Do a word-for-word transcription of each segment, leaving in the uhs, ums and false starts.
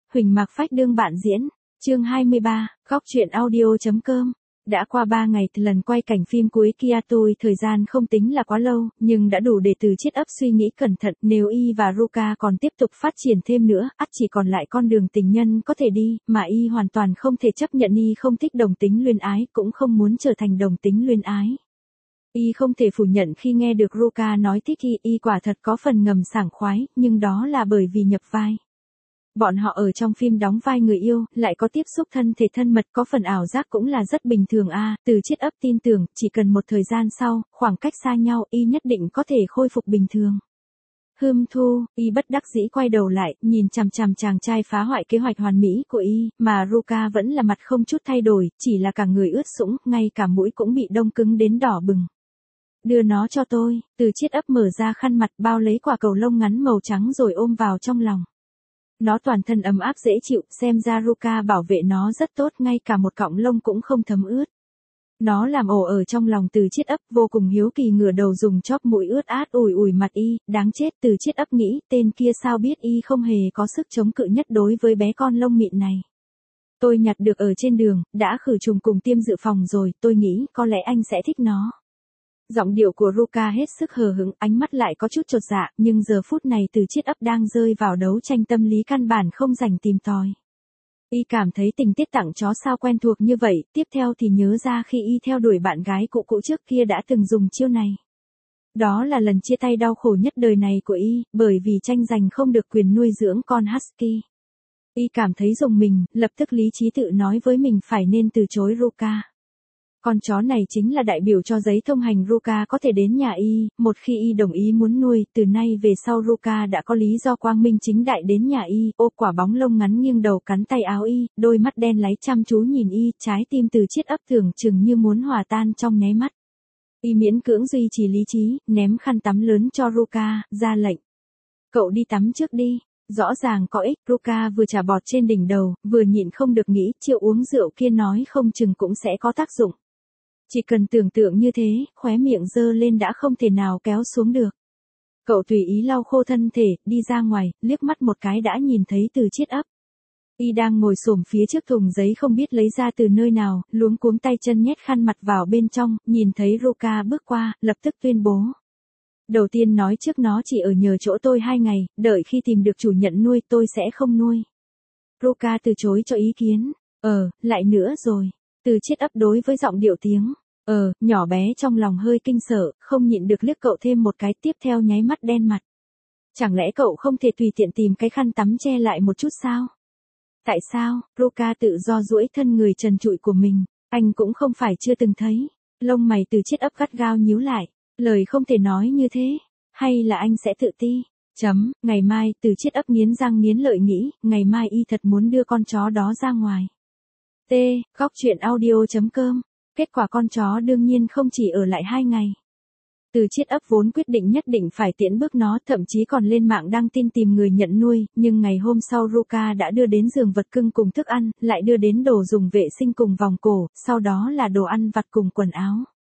Huỳnh Mạc Phách đương bạn diễn. Chương hai mươi ba, góc truyện audio.com. Đã qua ba ngày từ lần quay cảnh phim cuối kia tôi thời gian không tính là quá lâu, nhưng đã đủ để từ chiết ấp suy nghĩ cẩn thận, nếu Y và Ruka còn tiếp tục phát triển thêm nữa, ắt chỉ còn lại con đường tình nhân có thể đi, mà Y hoàn toàn không thể chấp nhận Y không thích đồng tính luyến ái, cũng không muốn trở thành đồng tính luyến ái. Y không thể phủ nhận khi nghe được Ruka nói thích Y, Y quả thật có phần ngầm sảng khoái, nhưng đó là bởi vì nhập vai. Bọn họ ở trong phim đóng vai người yêu, lại có tiếp xúc thân thể thân mật, có phần ảo giác cũng là rất bình thường a. À, từ chiết ấp tin tưởng, chỉ cần một thời gian sau, khoảng cách xa nhau, Y nhất định có thể khôi phục bình thường. Hươm thu, Y bất đắc dĩ quay đầu lại, nhìn chằm chằm chàng trai phá hoại kế hoạch hoàn mỹ của Y, mà Ruka vẫn là mặt không chút thay đổi, chỉ là cả người ướt sũng, ngay cả mũi cũng bị đông cứng đến đỏ bừng. Đưa nó cho tôi, từ chiết ấp mở ra khăn mặt bao lấy quả cầu lông ngắn màu trắng rồi ôm vào trong lòng. Nó toàn thân ấm áp dễ chịu, xem ra Ruka bảo vệ nó rất tốt, ngay cả một cọng lông cũng không thấm ướt. Nó làm ổ ở trong lòng từ chiết ấp, vô cùng hiếu kỳ ngửa đầu dùng chóp mũi ướt át ủi ủi mặt Y, đáng chết, từ chiết ấp nghĩ, tên kia sao biết Y không hề có sức chống cự nhất đối với bé con lông mịn này. Tôi nhặt được ở trên đường, đã khử trùng cùng tiêm dự phòng rồi, tôi nghĩ có lẽ anh sẽ thích nó. Giọng điệu của Ruka hết sức hờ hững, ánh mắt lại có chút chột dạ, nhưng giờ phút này từ chiết ấp đang rơi vào đấu tranh tâm lý căn bản không rảnh tìm tòi. Y cảm thấy tình tiết tặng chó sao quen thuộc như vậy, tiếp theo thì nhớ ra khi Y theo đuổi bạn gái cũ cũ trước kia đã từng dùng chiêu này. Đó là lần chia tay đau khổ nhất đời này của Y, bởi vì tranh giành không được quyền nuôi dưỡng con Husky. Y cảm thấy rùng mình, lập tức lý trí tự nói với mình phải nên từ chối Ruka. Con chó này chính là đại biểu cho giấy thông hành Ruka có thể đến nhà Y, một khi Y đồng ý muốn nuôi, từ nay về sau Ruka đã có lý do quang minh chính đại đến nhà Y, ôm quả bóng lông ngắn nghiêng đầu cắn tay áo Y, đôi mắt đen láy chăm chú nhìn Y, trái tim từ chiết ấp tưởng chừng như muốn hòa tan trong nháy mắt. Y miễn cưỡng duy trì lý trí, ném khăn tắm lớn cho Ruka, ra lệnh. Cậu đi tắm trước đi. Rõ ràng có ích, Ruka vừa trả bọt trên đỉnh đầu, vừa nhịn không được nghĩ, chiêu uống rượu kia nói không chừng cũng sẽ có tác dụng. Chỉ cần tưởng tượng như thế, khóe miệng dơ lên đã không thể nào kéo xuống được. Cậu tùy ý lau khô thân thể, đi ra ngoài, liếc mắt một cái đã nhìn thấy từ chiết ấp. Y đang ngồi xổm phía trước thùng giấy không biết lấy ra từ nơi nào, luống cuống tay chân nhét khăn mặt vào bên trong, nhìn thấy Ruka bước qua, lập tức tuyên bố. Đầu tiên nói trước nó chỉ ở nhờ chỗ tôi hai ngày, đợi khi tìm được chủ nhận nuôi tôi sẽ không nuôi. Ruka từ chối cho ý kiến. Ờ, lại nữa rồi. Từ chiết ấp đối với giọng điệu tiếng. Ờ, nhỏ bé trong lòng hơi kinh sợ, không nhịn được liếc cậu thêm một cái, tiếp theo nháy mắt đen mặt. Chẳng lẽ cậu không thể tùy tiện tìm cái khăn tắm che lại một chút sao? Tại sao? Ruka tự do duỗi thân người trần trụi của mình, anh cũng không phải chưa từng thấy. Lông mày từ chiết ấp gắt gao nhíu lại, lời không thể nói như thế, hay là anh sẽ tự ti? Chấm, ngày mai, từ chiết ấp nghiến răng nghiến lợi nghĩ, ngày mai Y thật muốn đưa con chó đó ra ngoài. T, góc truyện audio.com. Kết quả con chó đương nhiên không chỉ ở lại hai ngày. Từ chiết ấp vốn quyết định nhất định phải tiễn bước nó, thậm chí còn lên mạng đăng tin tìm người nhận nuôi, nhưng ngày hôm sau Ruka đã đưa đến giường vật cưng cùng thức ăn, lại đưa đến đồ dùng vệ sinh cùng vòng cổ, sau đó là đồ ăn vặt cùng quần áo.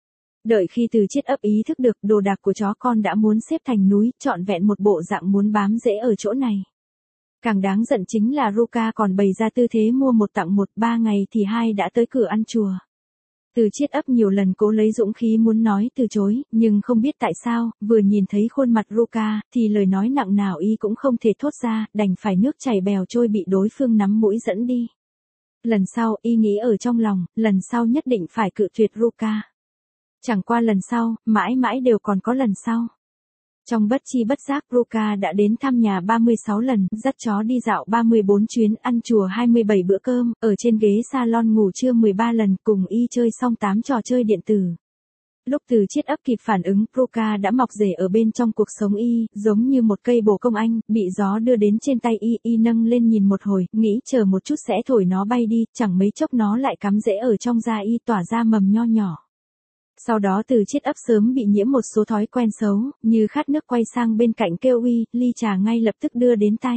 Đợi khi từ chiết ấp ý thức được đồ đạc của chó con đã muốn xếp thành núi, trọn vẹn một bộ dạng muốn bám rễ ở chỗ này. Càng đáng giận chính là Ruka còn bày ra tư thế mua một tặng một, ba ngày thì hai đã tới cửa ăn chùa. Từ chiết ấp nhiều lần cố lấy dũng khí muốn nói từ chối, nhưng không biết tại sao, vừa nhìn thấy khuôn mặt Ruka, thì lời nói nặng nào Y cũng không thể thốt ra, đành phải nước chảy bèo trôi bị đối phương nắm mũi dẫn đi. Lần sau, Y nghĩ ở trong lòng, lần sau nhất định phải cự tuyệt Ruka. Chẳng qua lần sau, mãi mãi đều còn có lần sau. Trong bất chi bất giác Ruka đã đến thăm nhà ba mươi sáu lần, dắt chó đi dạo ba mươi bốn chuyến, ăn chùa hai mươi bảy bữa cơm, ở trên ghế salon ngủ trưa mười ba lần, cùng Y chơi xong tám trò chơi điện tử. Lúc từ chiết ấp kịp phản ứng, Ruka đã mọc rễ ở bên trong cuộc sống Y, giống như một cây bồ công anh, bị gió đưa đến trên tay Y, Y nâng lên nhìn một hồi, nghĩ chờ một chút sẽ thổi nó bay đi, chẳng mấy chốc nó lại cắm rễ ở trong da Y, tỏa ra mầm nho nhỏ. Sau đó từ chiết ấp sớm bị nhiễm một số thói quen xấu, như khát nước quay sang bên cạnh kêu uy, ly trà ngay lập tức đưa đến tay.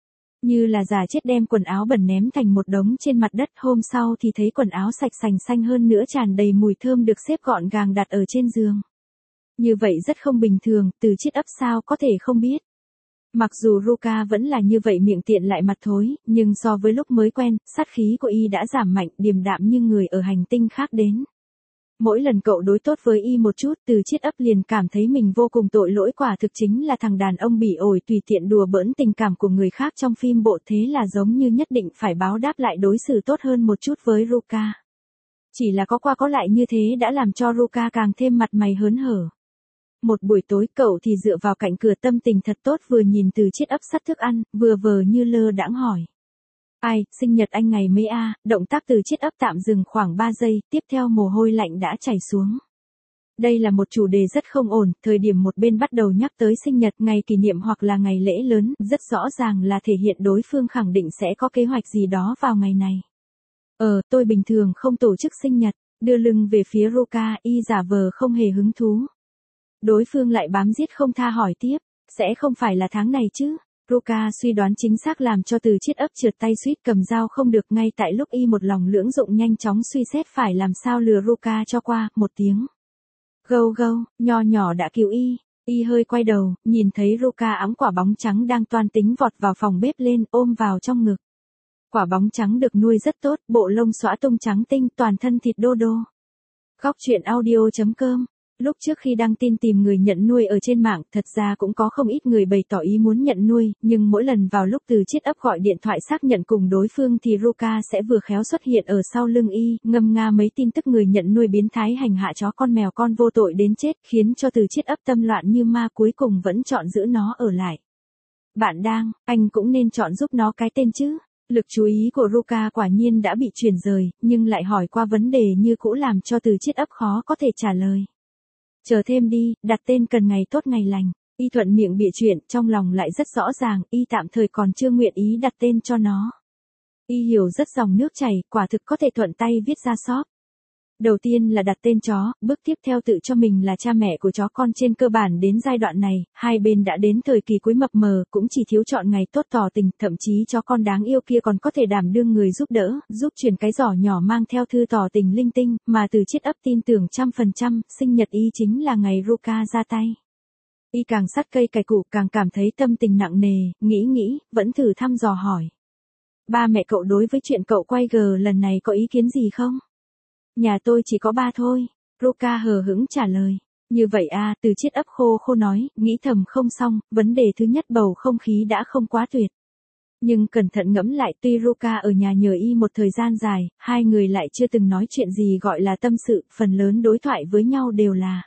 Như là giả chết đem quần áo bẩn ném thành một đống trên mặt đất, hôm sau thì thấy quần áo sạch sành xanh hơn nữa tràn đầy mùi thơm được xếp gọn gàng đặt ở trên giường. Như vậy rất không bình thường, từ chiết ấp sao có thể không biết. Mặc dù Ruka vẫn là như vậy miệng tiện lại mặt thối, nhưng so với lúc mới quen, sát khí của y đã giảm mạnh, điềm đạm như người ở hành tinh khác đến. Mỗi lần cậu đối tốt với y một chút, Từ Chiết ấp liền cảm thấy mình vô cùng tội lỗi, quả thực chính là thằng đàn ông bỉ ổi tùy tiện đùa bỡn tình cảm của người khác trong phim bộ, thế là giống như nhất định phải báo đáp lại đối xử tốt hơn một chút với Ruka. Chỉ là có qua có lại như thế đã làm cho Ruka càng thêm mặt mày hớn hở. Một buổi tối cậu thì dựa vào cạnh cửa tâm tình thật tốt, vừa nhìn Từ Chiết ấp sắp thức ăn, vừa vờ như lơ đãng hỏi. Ai, sinh nhật anh ngày mấy a? Động tác Từ Chiết ấp tạm dừng khoảng ba giây, tiếp theo mồ hôi lạnh đã chảy xuống. Đây là một chủ đề rất không ổn, thời điểm một bên bắt đầu nhắc tới sinh nhật, ngày kỷ niệm hoặc là ngày lễ lớn, rất rõ ràng là thể hiện đối phương khẳng định sẽ có kế hoạch gì đó vào ngày này. Ờ, tôi bình thường không tổ chức sinh nhật, đưa lưng về phía Ruka, y giả vờ không hề hứng thú. Đối phương lại bám giết không tha hỏi tiếp, sẽ không phải là tháng này chứ? Ruka suy đoán chính xác làm cho Từ Chiết ấp trượt tay suýt cầm dao không được, ngay tại lúc y một lòng lưỡng dụng nhanh chóng suy xét phải làm sao lừa Ruka cho qua, một tiếng. Gâu gâu, nho nhỏ đã cứu y, y hơi quay đầu, nhìn thấy Ruka ẵm quả bóng trắng đang toan tính vọt vào phòng bếp lên, ôm vào trong ngực. Quả bóng trắng được nuôi rất tốt, bộ lông xõa tung trắng tinh, toàn thân thịt đô đô. Góc truyện audio chấm com. Lúc trước khi đăng tin tìm người nhận nuôi ở trên mạng, thật ra cũng có không ít người bày tỏ ý muốn nhận nuôi, nhưng mỗi lần vào lúc Từ Chiết ấp gọi điện thoại xác nhận cùng đối phương thì Ruka sẽ vừa khéo xuất hiện ở sau lưng y, ngâm nga mấy tin tức người nhận nuôi biến thái hành hạ chó con mèo con vô tội đến chết, khiến cho Từ Chiết ấp tâm loạn như ma, cuối cùng vẫn chọn giữ nó ở lại. Bạn đang, anh cũng nên chọn giúp nó cái tên chứ. Lực chú ý của Ruka quả nhiên đã bị chuyển rời, nhưng lại hỏi qua vấn đề như cũ làm cho Từ Chiết ấp khó có thể trả lời. Chờ thêm đi, đặt tên cần ngày tốt ngày lành. Y thuận miệng bịa chuyện, trong lòng lại rất rõ ràng, y tạm thời còn chưa nguyện ý đặt tên cho nó. Y hiểu rất dòng nước chảy, quả thực có thể thuận tay viết ra shop. Đầu tiên là đặt tên chó, bước tiếp theo tự cho mình là cha mẹ của chó con. Trên cơ bản đến giai đoạn này, hai bên đã đến thời kỳ cuối mập mờ, cũng chỉ thiếu chọn ngày tốt tỏ tình, thậm chí chó con đáng yêu kia còn có thể đảm đương người giúp đỡ, giúp chuyển cái giỏ nhỏ mang theo thư tỏ tình linh tinh, mà Từ Chiết ấp tin tưởng trăm phần trăm, sinh nhật y chính là ngày Ruka ra tay. Y càng sát cây cày củ càng cảm thấy tâm tình nặng nề, nghĩ nghĩ, vẫn thử thăm dò hỏi. Ba mẹ cậu đối với chuyện cậu quay G lần này có ý kiến gì không? Nhà tôi chỉ có ba thôi, Ruka hờ hững trả lời. Như vậy à, Từ Chiết ấp khô khô nói, nghĩ thầm không xong, vấn đề thứ nhất bầu không khí đã không quá tuyệt. Nhưng cẩn thận ngẫm lại, tuy Ruka ở nhà nhờ y một thời gian dài, hai người lại chưa từng nói chuyện gì gọi là tâm sự, phần lớn đối thoại với nhau đều là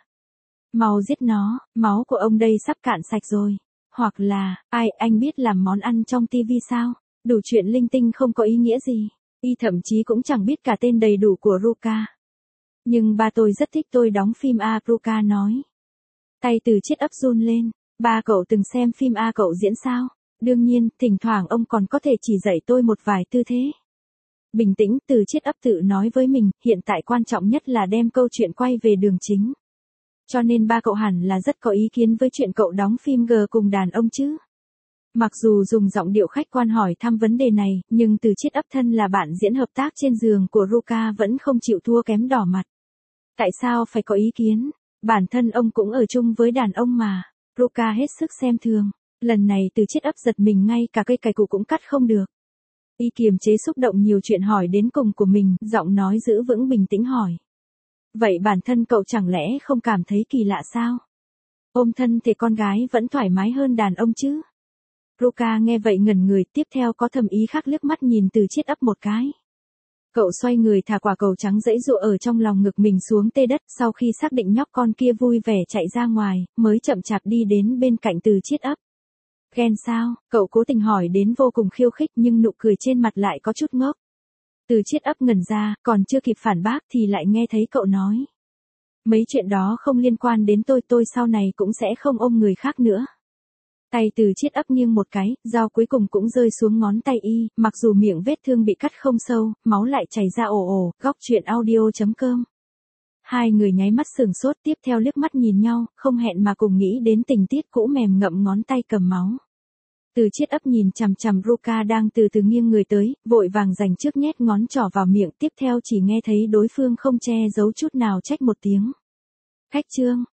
mau giết nó, máu của ông đây sắp cạn sạch rồi. Hoặc là, ai, anh biết làm món ăn trong tivi sao? Đủ chuyện linh tinh không có ý nghĩa gì. Y thậm chí cũng chẳng biết cả tên đầy đủ của Ruka. Nhưng ba tôi rất thích tôi đóng phim A, Ruka nói. Tay Từ Chiết ấp run lên. Ba cậu từng xem phim A cậu diễn sao? Đương nhiên, thỉnh thoảng ông còn có thể chỉ dạy tôi một vài tư thế. Bình tĩnh, Từ Chiết ấp tự nói với mình, hiện tại quan trọng nhất là đem câu chuyện quay về đường chính. Cho nên ba cậu hẳn là rất có ý kiến với chuyện cậu đóng phim G cùng đàn ông chứ. Mặc dù dùng giọng điệu khách quan hỏi thăm vấn đề này, nhưng Từ Chiết ấp thân là bạn diễn hợp tác trên giường của Ruka vẫn không chịu thua kém đỏ mặt. Tại sao phải có ý kiến? Bản thân ông cũng ở chung với đàn ông mà. Ruka hết sức xem thường. Lần này Từ Chiết ấp giật mình, ngay cả cây cày cụ cũng cắt không được. Y kiềm chế xúc động nhiều chuyện hỏi đến cùng của mình, giọng nói giữ vững bình tĩnh hỏi. Vậy bản thân cậu chẳng lẽ không cảm thấy kỳ lạ sao? Ôm thân thể con gái vẫn thoải mái hơn đàn ông chứ? Ruka nghe vậy ngẩn người, tiếp theo có thầm ý khác liếc mắt nhìn Từ Chiết ấp một cái. Cậu xoay người thả quả cầu trắng dãy dụa ở trong lòng ngực mình xuống tê đất, sau khi xác định nhóc con kia vui vẻ chạy ra ngoài, mới chậm chạp đi đến bên cạnh Từ Chiết ấp. Ghen sao? Cậu cố tình hỏi đến vô cùng khiêu khích, nhưng nụ cười trên mặt lại có chút ngốc. Từ Chiết ấp ngẩn ra, còn chưa kịp phản bác thì lại nghe thấy cậu nói. Mấy chuyện đó không liên quan đến tôi, tôi sau này cũng sẽ không ôm người khác nữa. Tay Từ Chiết ấp nghiêng một cái, dao cuối cùng cũng rơi xuống ngón tay y, mặc dù miệng vết thương bị cắt không sâu, máu lại chảy ra ồ ồ. Góc truyện audio chấm com. Hai người nháy mắt sừng sốt, tiếp theo liếc mắt nhìn nhau, không hẹn mà cùng nghĩ đến tình tiết cũ mềm ngậm ngón tay cầm máu. Từ Chiết ấp nhìn chằm chằm Ruka đang từ từ nghiêng người tới, vội vàng dành trước nhét ngón trỏ vào miệng, tiếp theo chỉ nghe thấy đối phương không che giấu chút nào trách một tiếng. Khách trương,